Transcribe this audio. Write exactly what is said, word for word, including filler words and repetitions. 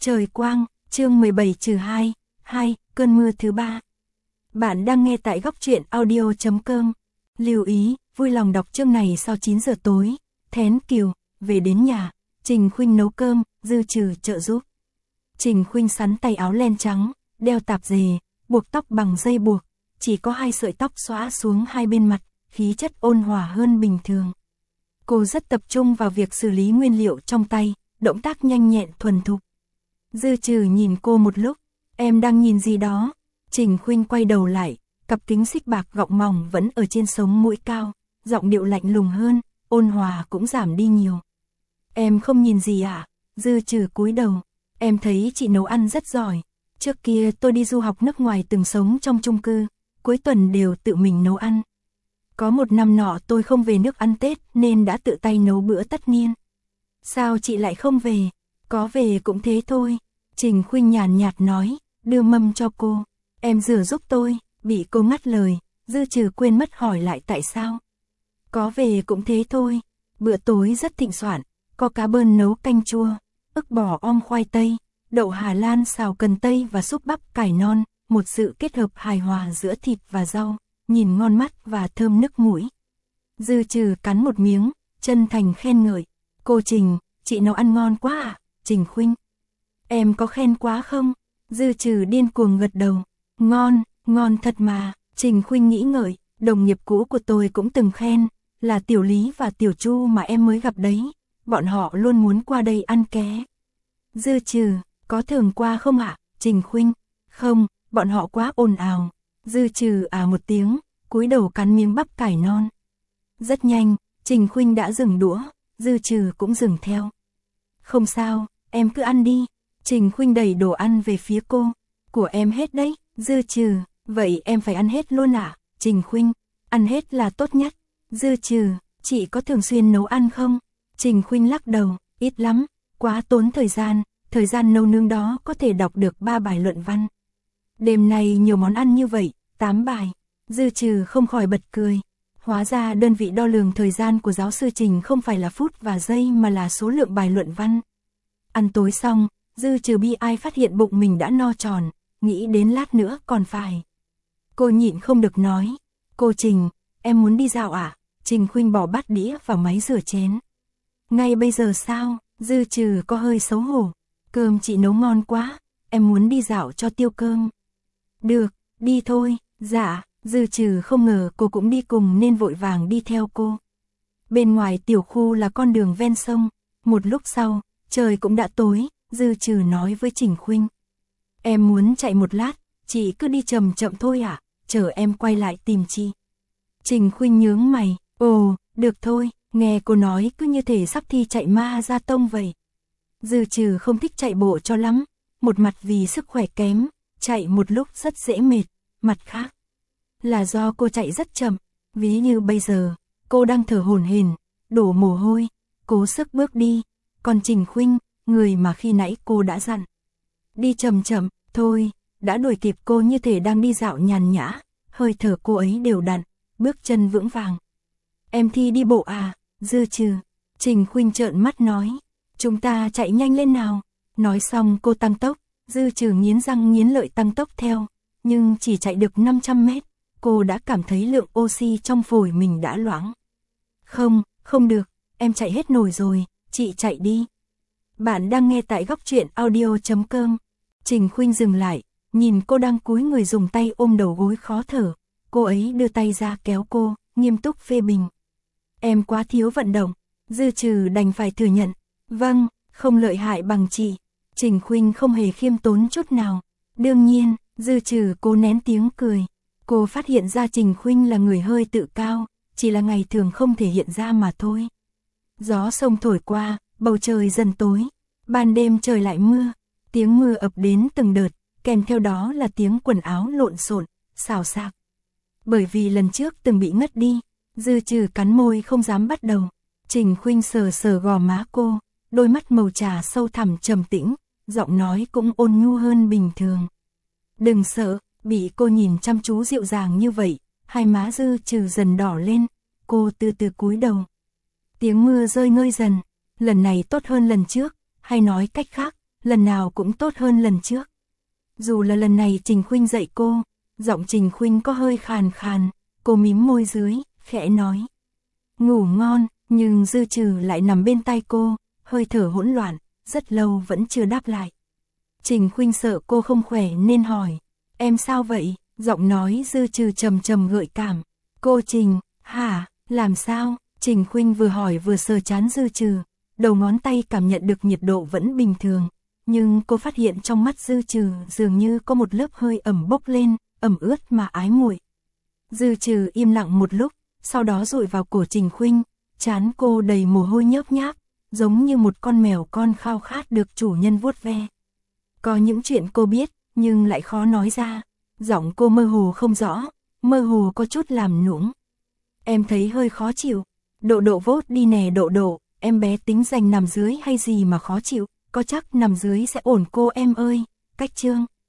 Trời quang, chương mười bảy trừ hai, hai, cơn mưa thứ ba. Bạn đang nghe tại góc truyện audio chấm com. Lưu ý, vui lòng đọc chương này sau chín giờ tối. Thén Kiều, về đến nhà, Trình Khuynh nấu cơm, Dư Trừ trợ giúp. Trình Khuynh sắn tay áo len trắng, đeo tạp dề, buộc tóc bằng dây buộc, chỉ có hai sợi tóc xõa xuống hai bên mặt, khí chất ôn hòa hơn bình thường. Cô rất tập trung vào việc xử lý nguyên liệu trong tay, động tác nhanh nhẹn thuần thục. Dư Trừ nhìn cô một lúc, em đang nhìn gì đó? Trình Khuynh quay đầu lại, cặp kính xích bạc gọng mỏng vẫn ở trên sống mũi cao, giọng điệu lạnh lùng hơn, ôn hòa cũng giảm đi nhiều. Em không nhìn gì à? Dư Trừ cúi đầu, em thấy chị nấu ăn rất giỏi. Trước kia tôi đi du học nước ngoài từng sống trong chung cư, cuối tuần đều tự mình nấu ăn. Có một năm nọ tôi không về nước ăn Tết nên đã tự tay nấu bữa tất niên. Sao chị lại không về? Có về cũng thế thôi. Trình Khuynh nhàn nhạt nói, đưa mâm cho cô. Em rửa giúp tôi, bị cô ngắt lời, Dư Trừ quên mất hỏi lại tại sao. Có về cũng thế thôi. Bữa tối rất thịnh soạn, có cá bơn nấu canh chua, ức bò om khoai tây, đậu Hà Lan xào cần tây và súp bắp cải non, một sự kết hợp hài hòa giữa thịt và rau, nhìn ngon mắt và thơm nức mũi. Dư Trừ cắn một miếng, chân thành khen ngợi, cô Trình, chị nấu ăn ngon quá à? Trình Khuynh, em có khen quá không? Dư Trừ điên cuồng gật đầu, ngon, ngon thật mà. Trình Khuynh nghĩ ngợi, đồng nghiệp cũ của tôi cũng từng khen, là Tiểu Lý và Tiểu Chu mà em mới gặp đấy, bọn họ luôn muốn qua đây ăn ké. Dư Trừ, có thường qua không ạ? Trình Khuynh, không, bọn họ quá ồn ào. Dư Trừ à một tiếng, cúi đầu cắn miếng bắp cải non. Rất nhanh, Trình Khuynh đã dừng đũa, Dư Trừ cũng dừng theo. Không sao, em cứ ăn đi. Trình Khuynh đẩy đồ ăn về phía cô. Của em hết đấy. Dư Trừ, vậy em phải ăn hết luôn à? Trình Khuynh, ăn hết là tốt nhất. Dư Trừ, chị có thường xuyên nấu ăn không? Trình Khuynh lắc đầu, ít lắm, quá tốn thời gian, thời gian nấu nướng đó có thể đọc được ba bài luận văn. Đêm nay nhiều món ăn như vậy, tám bài. Dư Trừ không khỏi bật cười. Hóa ra đơn vị đo lường thời gian của giáo sư Trình không phải là phút và giây mà là số lượng bài luận văn. Ăn tối xong, Dư Trừ bi ai phát hiện bụng mình đã no tròn, nghĩ đến lát nữa còn phải. Cô nhịn không được nói, cô Trình, em muốn đi dạo à? Trình Khuynh bỏ bát đĩa vào máy rửa chén. Ngay bây giờ sao? Dư Trừ có hơi xấu hổ. Cơm chị nấu ngon quá, em muốn đi dạo cho tiêu cơm. Được, đi thôi. Dạ. Dư Trừ không ngờ cô cũng đi cùng nên vội vàng đi theo cô. Bên ngoài tiểu khu là con đường ven sông. Một lúc sau, trời cũng đã tối, Dư Trừ nói với Trình Khuynh. Em muốn chạy một lát, chị cứ đi chậm chậm thôi à, chờ em quay lại tìm chị. Trình Khuynh nhướng mày, ồ, được thôi, nghe cô nói cứ như thể sắp thi chạy ma ra tông vậy. Dư Trừ không thích chạy bộ cho lắm, một mặt vì sức khỏe kém, chạy một lúc rất dễ mệt, mặt khác là do cô chạy rất chậm, ví như bây giờ, cô đang thở hổn hển, đổ mồ hôi, cố sức bước đi, còn Trình Khuynh, người mà khi nãy cô đã dặn, đi chậm chậm, thôi, đã đuổi kịp cô như thể đang đi dạo nhàn nhã, hơi thở cô ấy đều đặn, bước chân vững vàng. Em thi đi bộ à? Dư Trừ. Trình Khuynh trợn mắt nói, chúng ta chạy nhanh lên nào. Nói xong cô tăng tốc, Dư Trừ nghiến răng nghiến lợi tăng tốc theo, nhưng chỉ chạy được năm trăm mét. Cô đã cảm thấy lượng oxy trong phổi mình đã loãng. Không, không được, em chạy hết nổi rồi, chị chạy đi. Bạn đang nghe tại góc truyện audio chấm com. Trình Khuynh dừng lại, nhìn cô đang cúi người dùng tay ôm đầu gối khó thở. Cô ấy đưa tay ra kéo cô, nghiêm túc phê bình. Em quá thiếu vận động. Dư Trừ đành phải thừa nhận. Vâng, không lợi hại bằng chị. Trình Khuynh không hề khiêm tốn chút nào. Đương nhiên, Dư Trừ cố nén tiếng cười. Cô phát hiện ra Trình Khuynh là người hơi tự cao, chỉ là ngày thường không thể hiện ra mà thôi. Gió sông thổi qua, bầu trời dần tối, ban đêm trời lại mưa, tiếng mưa ập đến từng đợt, kèm theo đó là tiếng quần áo lộn xộn, xào xạc. Bởi vì lần trước từng bị ngất đi, Dư Trừ cắn môi không dám bắt đầu. Trình Khuynh sờ sờ gò má cô, đôi mắt màu trà sâu thẳm trầm tĩnh, giọng nói cũng ôn nhu hơn bình thường. Đừng sợ. Bị cô nhìn chăm chú dịu dàng như vậy, hai má Dư Trừ dần đỏ lên, cô từ từ cúi đầu. Tiếng mưa rơi ngơi dần, lần này tốt hơn lần trước, hay nói cách khác, lần nào cũng tốt hơn lần trước. Dù là lần này Trình Khuynh dạy cô, giọng Trình Khuynh có hơi khàn khàn, cô mím môi dưới, khẽ nói. Ngủ ngon, nhưng Dư Trừ lại nằm bên tai cô, hơi thở hỗn loạn, rất lâu vẫn chưa đáp lại. Trình Khuynh sợ cô không khỏe nên hỏi, em sao vậy? Giọng nói Dư Trừ trầm trầm gợi cảm. Cô Trình, hả, làm sao? Trình Khuynh vừa hỏi vừa sờ trán Dư Trừ, đầu ngón tay cảm nhận được nhiệt độ vẫn bình thường, nhưng cô phát hiện trong mắt Dư Trừ dường như có một lớp hơi ẩm bốc lên, ẩm ướt mà ái muội. Dư Trừ im lặng một lúc, sau đó dụi vào cổ Trình Khuynh, trán cô đầy mồ hôi nhớp nháp, giống như một con mèo con khao khát được chủ nhân vuốt ve. Có những chuyện cô biết, nhưng lại khó nói ra, giọng cô mơ hồ không rõ, mơ hồ có chút làm nũng. Em thấy hơi khó chịu, Độ Độ vốt đi nè Độ Độ, em bé tính dành nằm dưới hay gì mà khó chịu, có chắc nằm dưới sẽ ổn cô em ơi, Cách Trương.